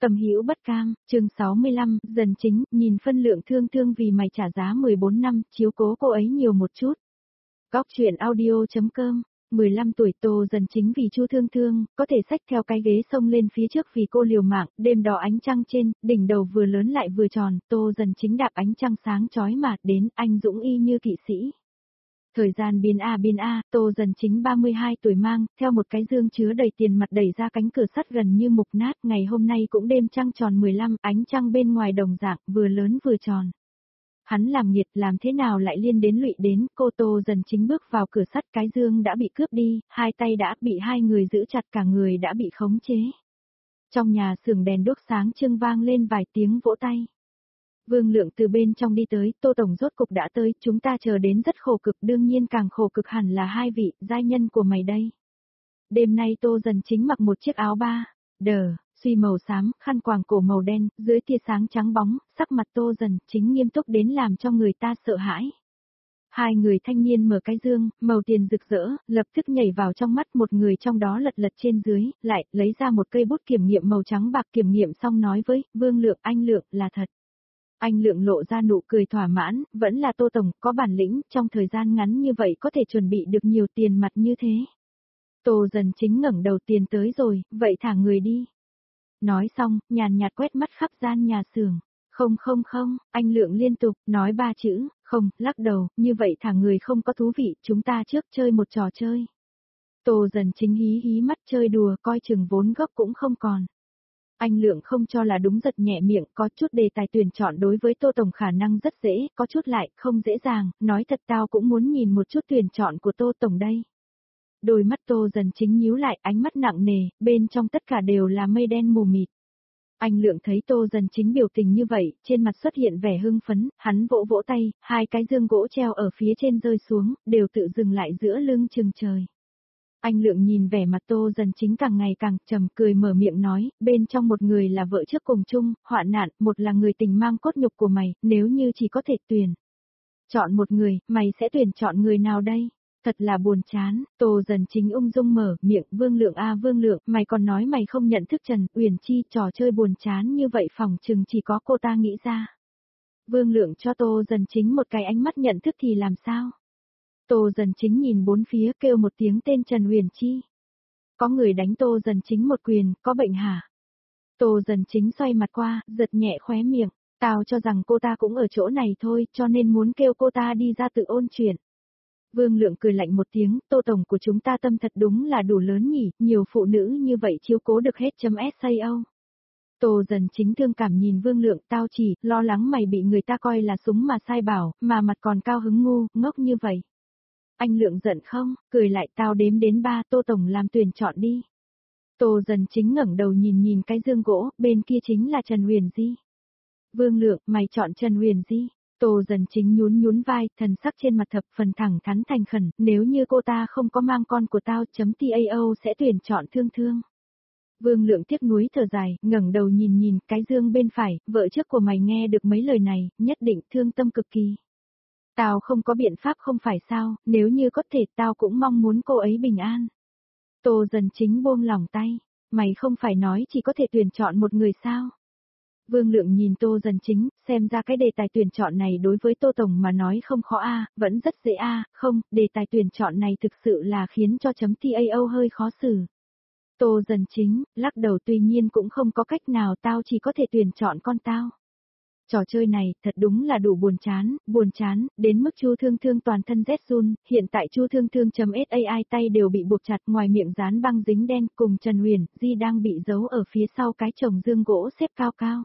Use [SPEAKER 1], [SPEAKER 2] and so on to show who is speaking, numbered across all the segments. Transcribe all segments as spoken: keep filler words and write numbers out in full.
[SPEAKER 1] Tâm hữu bất cam, chương sáu mươi lăm, dần chính, nhìn phân lượng thương thương vì mày trả giá mười bốn năm, chiếu cố cô ấy nhiều một chút. Góc chuyện audio.com, mười lăm tuổi Tô Dần Chính vì Chu Thương Thương, có thể xách theo cái ghế xông lên phía trước vì cô liều mạng, đêm đó ánh trăng trên, đỉnh đầu vừa lớn lại vừa tròn, Tô Dần Chính đạp ánh trăng sáng chói mà đến, anh dũng y như kỵ sĩ. Thời gian biến a biến a, Tô Dần Chính ba mươi hai tuổi mang, theo một cái dương chứa đầy tiền mặt đẩy ra cánh cửa sắt gần như mục nát, ngày hôm nay cũng đêm trăng tròn mười lăm, ánh trăng bên ngoài đồng dạng, vừa lớn vừa tròn. Hắn làm nghiệt làm thế nào lại liên đến lụy đến, cô Tô Dần Chính bước vào cửa sắt cái dương đã bị cướp đi, hai tay đã bị hai người giữ chặt cả người đã bị khống chế. Trong nhà xưởng đèn đốt sáng trưng vang lên vài tiếng vỗ tay. Vương Lượng từ bên trong đi tới, Tô Tổng rốt cục đã tới, chúng ta chờ đến rất khổ cực, đương nhiên càng khổ cực hẳn là hai vị, giai nhân của mày đây. Đêm nay Tô Dần Chính mặc một chiếc áo ba, đờ, suy màu xám, khăn quàng cổ màu đen, dưới tia sáng trắng bóng, sắc mặt Tô Dần Chính nghiêm túc đến làm cho người ta sợ hãi. Hai người thanh niên mở cái dương, màu tiền rực rỡ, lập tức nhảy vào trong mắt một người trong đó lật lật trên dưới, lại lấy ra một cây bút kiểm nghiệm màu trắng bạc kiểm nghiệm xong nói với, Vương Lượng, anh Lượng, là thật. Anh Lượng lộ ra nụ cười thỏa mãn, vẫn là Tô Tổng, có bản lĩnh, trong thời gian ngắn như vậy có thể chuẩn bị được nhiều tiền mặt như thế. Tô Dần Chính ngẩng đầu, tiền tới rồi, vậy thả người đi. Nói xong, nhàn nhạt quét mắt khắp gian nhà xưởng. Không không không, anh Lượng liên tục, nói ba chữ, không, lắc đầu, như vậy thả người không có thú vị, chúng ta trước chơi một trò chơi. Tô Dần Chính hí hí mắt chơi đùa, coi chừng vốn gốc cũng không còn. Anh Lượng không cho là đúng, giật nhẹ miệng, có chút đề tài tuyển chọn đối với Tô Tổng khả năng rất dễ, có chút lại, không dễ dàng, nói thật tao cũng muốn nhìn một chút tuyển chọn của Tô Tổng đây. Đôi mắt Tô Dần Chính nhíu lại, ánh mắt nặng nề, bên trong tất cả đều là mây đen mù mịt. Anh Lượng thấy Tô Dần Chính biểu tình như vậy, trên mặt xuất hiện vẻ hưng phấn, hắn vỗ vỗ tay, hai cái dương gỗ treo ở phía trên rơi xuống, đều tự dừng lại giữa lưng chừng trời. Anh Lượng nhìn vẻ mặt Tô Dần Chính càng ngày càng trầm, cười mở miệng nói, bên trong một người là vợ trước cùng chung, hoạn nạn, một là người tình mang cốt nhục của mày, nếu như chỉ có thể tuyển. Chọn một người, mày sẽ tuyển chọn người nào đây? Thật là buồn chán, Tô Dần Chính ung dung mở miệng, Vương Lượng a Vương Lượng, mày còn nói mày không nhận thức Trần Uyển Chi, trò chơi buồn chán như vậy phòng chừng chỉ có cô ta nghĩ ra. Vương Lượng cho Tô Dần Chính một cái ánh mắt nhận thức thì làm sao? Tô Dần Chính nhìn bốn phía kêu một tiếng tên Trần Uyển Chi. Có người đánh Tô Dần Chính một quyền, có bệnh hả? Tô Dần Chính xoay mặt qua, giật nhẹ khóe miệng, tao cho rằng cô ta cũng ở chỗ này thôi, cho nên muốn kêu cô ta đi ra tự ôn chuyện. Vương Lượng cười lạnh một tiếng, Tô Tổng của chúng ta tâm thật đúng là đủ lớn nhỉ, nhiều phụ nữ như vậy chiếu cố được hết chấm sao. Tô Dần Chính thương cảm nhìn Vương Lượng, tao chỉ lo lắng mày bị người ta coi là súng mà sai bảo, mà mặt còn cao hứng ngu, ngốc như vậy. Anh Lượng giận không, cười lại, tao đếm đến ba, Tô Tổng làm tuyển chọn đi. Tô Dần Chính ngẩng đầu nhìn nhìn cái dương gỗ, bên kia chính là Trần Uyển Di. Vương Lượng, mày chọn Trần Uyển Di. Tô Dần Chính nhún nhún vai, thần sắc trên mặt thập phần thẳng thắn thành khẩn, nếu như cô ta không có mang con của tao, chấm tao sẽ tuyển chọn Thương Thương. Vương Lượng tiếc nuối thở dài, ngẩng đầu nhìn nhìn cái dương bên phải, vợ trước của mày nghe được mấy lời này, nhất định thương tâm cực kỳ. Tao không có biện pháp không phải sao, nếu như có thể tao cũng mong muốn cô ấy bình an. Tô Dần Chính buông lỏng tay, mày không phải nói chỉ có thể tuyển chọn một người sao? Vương Lượng nhìn Tô Dần Chính, xem ra cái đề tài tuyển chọn này đối với Tô Tổng mà nói không khó a, vẫn rất dễ a, không, đề tài tuyển chọn này thực sự là khiến cho chấm tao hơi khó xử. Tô Dần Chính, lắc đầu, tuy nhiên cũng không có cách nào, tao chỉ có thể tuyển chọn con tao. Trò chơi này, thật đúng là đủ buồn chán, buồn chán, đến mức Chu Thương Thương toàn thân rét run, hiện tại Chu Thương Thương.sai tay đều bị buộc chặt, ngoài miệng dán băng dính đen, cùng Trần Uyển Di đang bị giấu ở phía sau cái chồng dương gỗ xếp cao cao.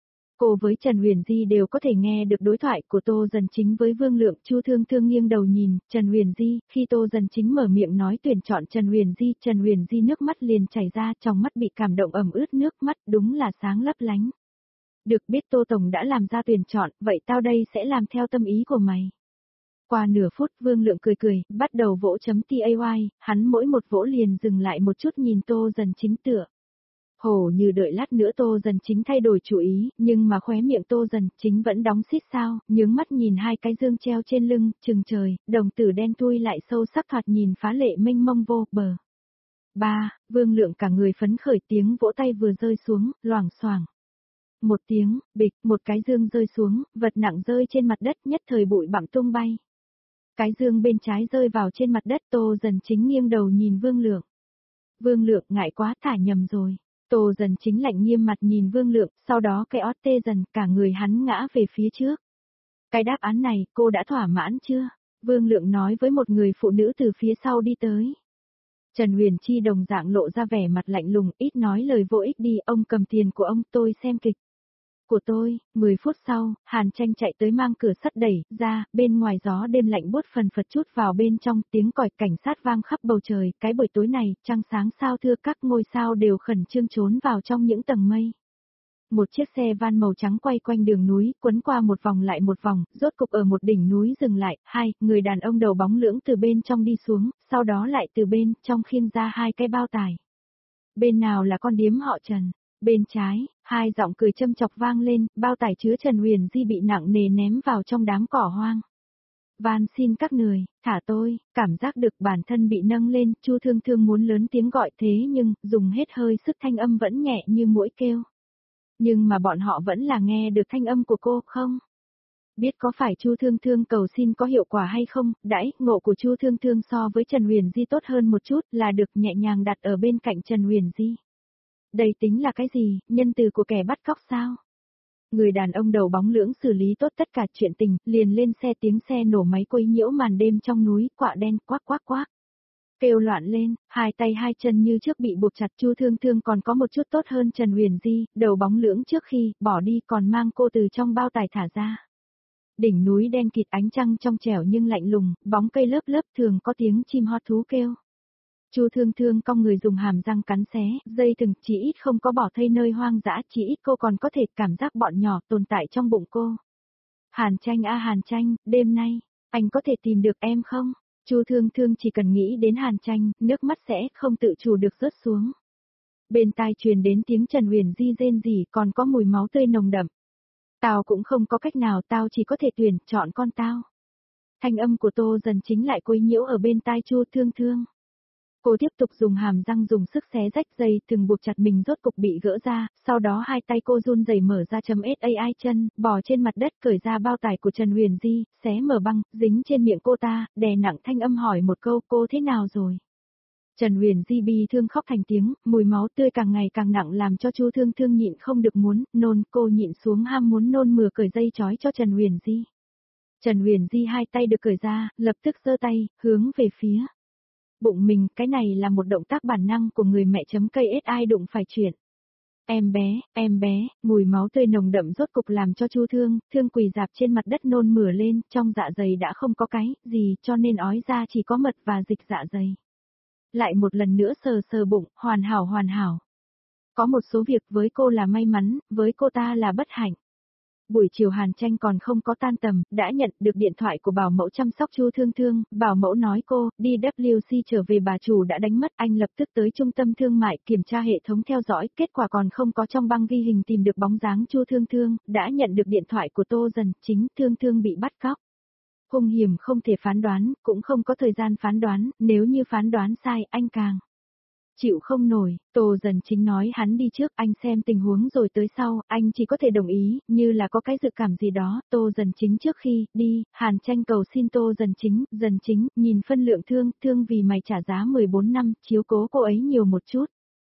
[SPEAKER 1] Cô với Trần Uyển Di đều có thể nghe được đối thoại của Tô Dần Chính với Vương Lượng, Chu Thương Thương nghiêng đầu nhìn, Trần Uyển Di, khi Tô Dần Chính mở miệng nói tuyển chọn Trần Uyển Di, Trần Uyển Di nước mắt liền chảy ra, trong mắt bị cảm động ẩm ướt nước mắt, đúng là sáng lấp lánh. Được biết Tô Tổng đã làm ra tuyển chọn, vậy tao đây sẽ làm theo tâm ý của mày. Qua nửa phút Vương Lượng cười cười, bắt đầu vỗ chấm tay, hắn mỗi một vỗ liền dừng lại một chút nhìn Tô Dần Chính tựa. Hổ như đợi lát nữa Tô Dần Chính thay đổi chủ ý, nhưng mà khóe miệng Tô Dần Chính vẫn đóng xít sao, nhướng mắt nhìn hai cái dương treo trên lưng, chừng trời, đồng tử đen thui lại sâu sắc thoạt nhìn phá lệ mênh mông vô bờ. Ba, Vương Lượng cả người phấn khởi, tiếng vỗ tay vừa rơi xuống, loảng xoảng. một tiếng, bịch, một cái dương rơi xuống, vật nặng rơi trên mặt đất, nhất thời bụi bặm tung bay. Cái dương bên trái rơi vào trên mặt đất, Tô Dần Chính nghiêng đầu nhìn Vương Lượng. Vương Lượng ngại quá, thả nhầm rồi. Tô Dần Chính lạnh nghiêm mặt nhìn Vương Lượng, sau đó cái ót tê dần, cả người hắn ngã về phía trước. Cái đáp án này, cô đã thỏa mãn chưa? Vương Lượng nói với một người phụ nữ từ phía sau đi tới. Trần Huyền Chi đồng dạng lộ ra vẻ mặt lạnh lùng, ít nói lời vô ích đi, ông cầm tiền của ông, tôi xem kịch. Của tôi, mười phút sau, Hàn Tranh chạy tới mang cửa sắt đẩy ra, bên ngoài gió đêm lạnh buốt phần phật chút vào bên trong, tiếng còi cảnh sát vang khắp bầu trời, cái buổi tối này, trăng sáng sao thưa, các ngôi sao đều khẩn trương trốn vào trong những tầng mây. Một chiếc xe van màu trắng quay quanh đường núi, quấn qua một vòng lại một vòng, rốt cục ở một đỉnh núi dừng lại, hai, người đàn ông đầu bóng lưỡng từ bên trong đi xuống, sau đó lại từ bên trong khiêng ra hai cái bao tải. Bên nào là con điếm họ Trần? Bên trái, hai giọng cười châm chọc vang lên, bao tải chứa Trần Huyền Di bị nặng nề ném vào trong đám cỏ hoang. Van xin các người, thả tôi, cảm giác được bản thân bị nâng lên, Chu Thương Thương muốn lớn tiếng gọi thế nhưng, dùng hết hơi sức thanh âm vẫn nhẹ như mũi kêu. Nhưng mà bọn họ vẫn là nghe được thanh âm của cô, không? Biết có phải Chu Thương Thương cầu xin có hiệu quả hay không, đãi, ngộ của Chu Thương Thương so với Trần Huyền Di tốt hơn một chút là được nhẹ nhàng đặt ở bên cạnh Trần Huyền Di. Đây tính là cái gì, nhân từ của kẻ bắt cóc sao? Người đàn ông đầu bóng lưỡng xử lý tốt tất cả chuyện tình, liền lên xe, tiếng xe nổ máy quấy nhiễu màn đêm trong núi, quạ đen quác quác quác. Kêu loạn lên, hai tay hai chân như trước bị buộc chặt. Chu Thương Thương còn có một chút tốt hơn Trần Huyền Di, đầu bóng lưỡng trước khi bỏ đi còn mang cô từ trong bao tải thả ra. Đỉnh núi đen kịt, ánh trăng trong trẻo nhưng lạnh lùng, bóng cây lớp lớp thường có tiếng chim hót thú kêu. Chu Thương Thương cong người dùng hàm răng cắn xé, dây thừng, chỉ ít không có bỏ thây nơi hoang dã, chỉ ít cô còn có thể cảm giác bọn nhỏ tồn tại trong bụng cô. Hàn Tranh a Hàn Tranh, đêm nay, anh có thể tìm được em không? Chu Thương Thương chỉ cần nghĩ đến Hàn Tranh, nước mắt sẽ không tự chủ được rớt xuống. Bên tai truyền đến tiếng Trần Huyền Di rên rỉ, còn có mùi máu tươi nồng đậm. Tao cũng không có cách nào, tao chỉ có thể tuyển, chọn con tao. Thanh âm của Tô Dần Chính lại quấy nhiễu ở bên tai Chu Thương Thương. Cô tiếp tục dùng hàm răng dùng sức xé rách dây từng buộc chặt mình rốt cục bị gỡ ra, sau đó hai tay cô run rẩy mở ra chấm sai chân, bò trên mặt đất cởi ra bao tải của Trần Huyền Di, xé mở băng, dính trên miệng cô ta, đè nặng thanh âm hỏi một câu, cô thế nào rồi? Trần Huyền Di bi thương khóc thành tiếng, mùi máu tươi càng ngày càng nặng làm cho Chu Thương Thương nhịn không được muốn nôn, cô nhịn xuống ham muốn nôn mửa cởi dây trói cho Trần Huyền Di. Trần Huyền Di hai tay được cởi ra, lập tức giơ tay, hướng về phía bụng mình, cái này là một động tác bản năng của người mẹ chấm cây ai đụng phải chuyện. Em bé, em bé, mùi máu tươi nồng đậm rốt cục làm cho Chu Thương, Thương quỳ dạp trên mặt đất nôn mửa lên, trong dạ dày đã không có cái gì cho nên ói ra chỉ có mật và dịch dạ dày. Lại một lần nữa sờ sờ bụng, hoàn hảo hoàn hảo. Có một số việc với cô là may mắn, với cô ta là bất hạnh. Buổi chiều Hàn Tranh còn không có tan tầm, đã nhận được điện thoại của bảo mẫu chăm sóc Chu Thương Thương, bảo mẫu nói cô, đi W C trở về bà chủ đã đánh mất, anh lập tức tới trung tâm thương mại kiểm tra hệ thống theo dõi, kết quả còn không có trong băng ghi hình tìm được bóng dáng Chu Thương Thương, đã nhận được điện thoại của Tô Dần Chính, Thương Thương bị bắt cóc. Hung hiểm không thể phán đoán, cũng không có thời gian phán đoán, nếu như phán đoán sai, anh càng chịu không nổi. Tô Dần Chính nói hắn đi trước, anh xem tình huống rồi tới sau, anh chỉ có thể đồng ý, như là có cái dự cảm gì đó. Tô Dần Chính trước khi đi, Hàn Tranh cầu xin Tô Dần Chính, Dần Chính, nhìn phân lượng thương, thương vì mày trả giá mười bốn năm, chiếu cố cô ấy nhiều một chút.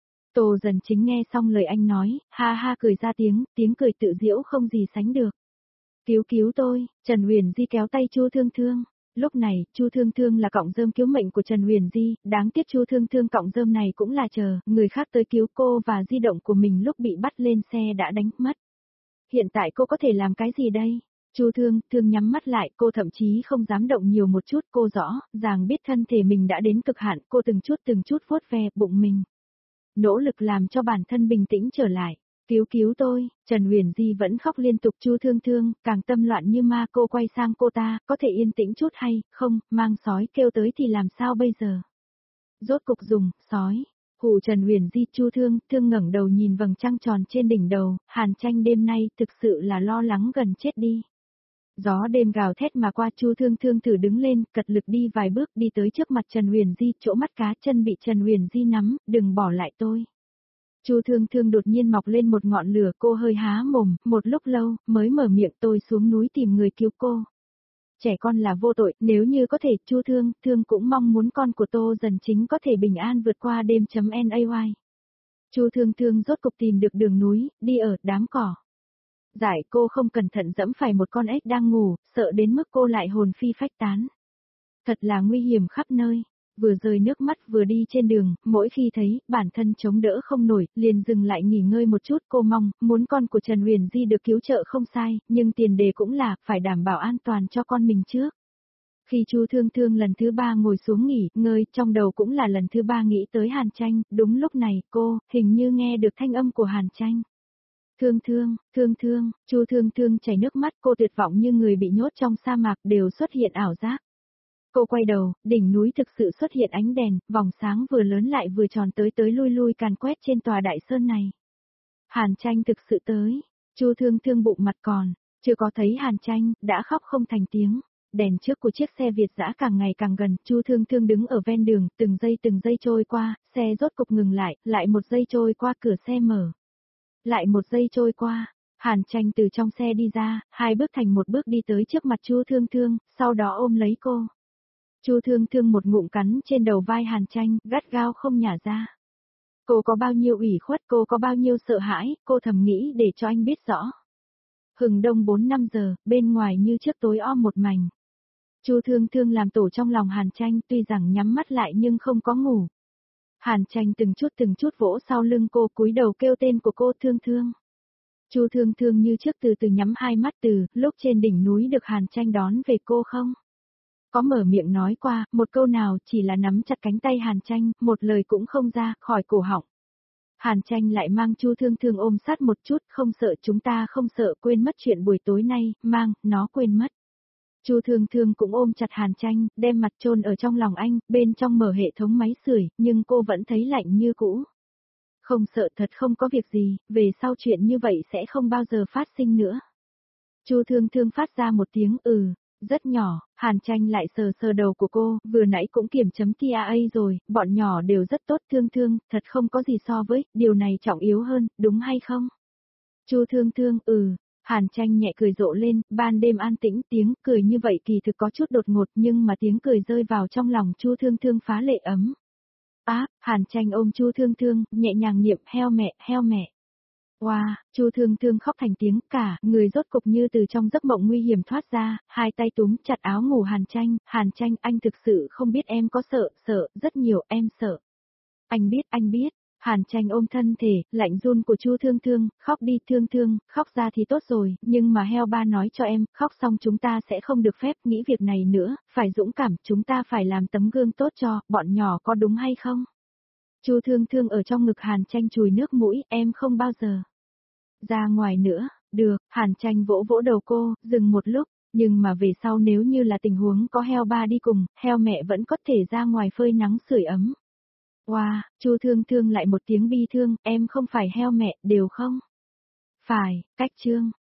[SPEAKER 1] Tô Dần Chính nghe xong lời anh nói, ha ha cười ra tiếng, tiếng cười tự giễu không gì sánh được. Cứu cứu tôi, Trần Huyền Di kéo tay Chu Thương Thương. Lúc này, Chu Thương Thương là cọng rơm cứu mệnh của Trần Huyền Di, đáng tiếc Chu Thương Thương cọng rơm này cũng là chờ người khác tới cứu cô và di động của mình lúc bị bắt lên xe đã đánh mất. Hiện tại cô có thể làm cái gì đây? Chu Thương Thương nhắm mắt lại, cô thậm chí không dám động nhiều một chút, cô rõ ràng biết thân thể mình đã đến cực hạn, cô từng chút từng chút vuốt ve bụng mình. Nỗ lực làm cho bản thân bình tĩnh trở lại. Cứu cứu tôi, Trần Huyền Di vẫn khóc liên tục. Chu Thương Thương, càng tâm loạn như ma. Cô quay sang cô ta, có thể yên tĩnh chút hay không, mang sói kêu tới thì làm sao bây giờ? Rốt cục dùng, sói, hù Trần Huyền Di. Chu Thương, Thương ngẩng đầu nhìn vầng trăng tròn trên đỉnh đầu, Hàn Tranh đêm nay thực sự là lo lắng gần chết đi. Gió đêm gào thét mà qua. Chu Thương Thương thử đứng lên, cật lực đi vài bước đi tới trước mặt Trần Huyền Di, chỗ mắt cá chân bị Trần Huyền Di nắm, đừng bỏ lại tôi. Chu Thương Thương đột nhiên mọc lên một ngọn lửa, cô hơi há mồm, một lúc lâu, mới mở miệng, tôi xuống núi tìm người cứu cô. Trẻ con là vô tội, nếu như có thể, Chu Thương Thương cũng mong muốn con của Tô Dần Chính có thể bình an vượt qua đêm chấm nay. Chu Thương Thương rốt cục tìm được đường núi, đi ở đám cỏ. Giải cô không cẩn thận dẫm phải một con ếch đang ngủ, sợ đến mức cô lại hồn phi phách tán. Thật là nguy hiểm khắp nơi. Vừa rơi nước mắt vừa đi trên đường, mỗi khi thấy bản thân chống đỡ không nổi, liền dừng lại nghỉ ngơi một chút. Cô mong, muốn con của Trần Huyền Di được cứu trợ không sai, nhưng tiền đề cũng là phải đảm bảo an toàn cho con mình trước. Khi Chu Thương Thương lần thứ ba ngồi xuống nghỉ ngơi, trong đầu cũng là lần thứ ba nghĩ tới Hàn Tranh. Đúng lúc này, cô hình như nghe được thanh âm của Hàn Tranh. Thương Thương, Thương Thương, Chu Thương Thương chảy nước mắt, cô tuyệt vọng như người bị nhốt trong sa mạc, đều xuất hiện ảo giác. Cô quay đầu, đỉnh núi thực sự xuất hiện ánh đèn, vòng sáng vừa lớn lại vừa tròn tới tới lui lui càn quét trên tòa đại sơn này. Hàn Tranh thực sự tới, Chu Thương Thương bụng mặt còn, chưa có thấy Hàn Tranh, đã khóc không thành tiếng. Đèn trước của chiếc xe Việt dã càng ngày càng gần, Chu Thương Thương đứng ở ven đường, từng giây từng giây trôi qua, xe rốt cục ngừng lại, lại một giây trôi qua cửa xe mở. Lại một giây trôi qua, Hàn Tranh từ trong xe đi ra, hai bước thành một bước đi tới trước mặt Chu Thương Thương, sau đó ôm lấy cô. Chu Thương Thương một ngụm cắn trên đầu vai Hàn Tranh, gắt gao không nhả ra. Cô có bao nhiêu ủy khuất, cô có bao nhiêu sợ hãi, cô thầm nghĩ để cho anh biết rõ. Hừng đông bốn năm giờ, bên ngoài như trước tối om một mảnh. Chu Thương Thương làm tổ trong lòng Hàn Tranh, tuy rằng nhắm mắt lại nhưng không có ngủ. Hàn Tranh từng chút từng chút vỗ sau lưng cô, cúi đầu kêu tên của cô Thương Thương. Chu Thương Thương như trước từ từ nhắm hai mắt, từ lúc trên đỉnh núi được Hàn Tranh đón về cô không có mở miệng nói qua, một câu nào, chỉ là nắm chặt cánh tay Hàn Tranh, một lời cũng không ra, khỏi cổ họng. Hàn Tranh lại mang Chu Thương Thương ôm sát một chút, không sợ, chúng ta không sợ, quên mất chuyện buổi tối nay, mang, nó quên mất. Chu Thương Thương cũng ôm chặt Hàn Tranh, đem mặt chôn ở trong lòng anh, bên trong mở hệ thống máy sưởi, nhưng cô vẫn thấy lạnh như cũ. Không sợ, thật không có việc gì, về sau chuyện như vậy sẽ không bao giờ phát sinh nữa. Chu Thương Thương phát ra một tiếng ừ, rất nhỏ. Hàn Tranh lại sờ sờ đầu của cô, vừa nãy cũng kiểm chấm tê a a rồi, bọn nhỏ đều rất tốt. Thương Thương, thật không có gì so với, điều này trọng yếu hơn, đúng hay không? Chu Thương Thương, ừ. Hàn Tranh nhẹ cười rộ lên, ban đêm an tĩnh, tiếng cười như vậy kỳ thực có chút đột ngột, nhưng mà tiếng cười rơi vào trong lòng Chu Thương Thương phá lệ ấm. Á, à, Hàn Tranh ôm Chu Thương Thương, nhẹ nhàng niệm, heo mẹ, heo mẹ. Wow, Chu Thương Thương khóc thành tiếng, cả người rốt cục như từ trong giấc mộng nguy hiểm thoát ra, hai tay túm chặt áo ngủ Hàn Tranh. Hàn Tranh, anh thực sự không biết em có sợ, sợ, rất nhiều, em sợ. Anh biết, anh biết. Hàn Tranh ôm thân thể, lạnh run của Chu Thương Thương, khóc đi Thương Thương, khóc ra thì tốt rồi, nhưng mà heo ba nói cho em, khóc xong chúng ta sẽ không được phép nghĩ việc này nữa, phải dũng cảm, chúng ta phải làm tấm gương tốt cho, bọn nhỏ, có đúng hay không? Chu Thương Thương ở trong ngực Hàn Tranh chùi nước mũi, em không bao giờ ra ngoài nữa. Được, Hàn Tranh vỗ vỗ đầu cô, dừng một lúc, nhưng mà về sau nếu như là tình huống có heo ba đi cùng, heo mẹ vẫn có thể ra ngoài phơi nắng sưởi ấm. Wow, Chu Thương Thương lại một tiếng bi thương, em không phải heo mẹ, đều không? Phải, cách chương.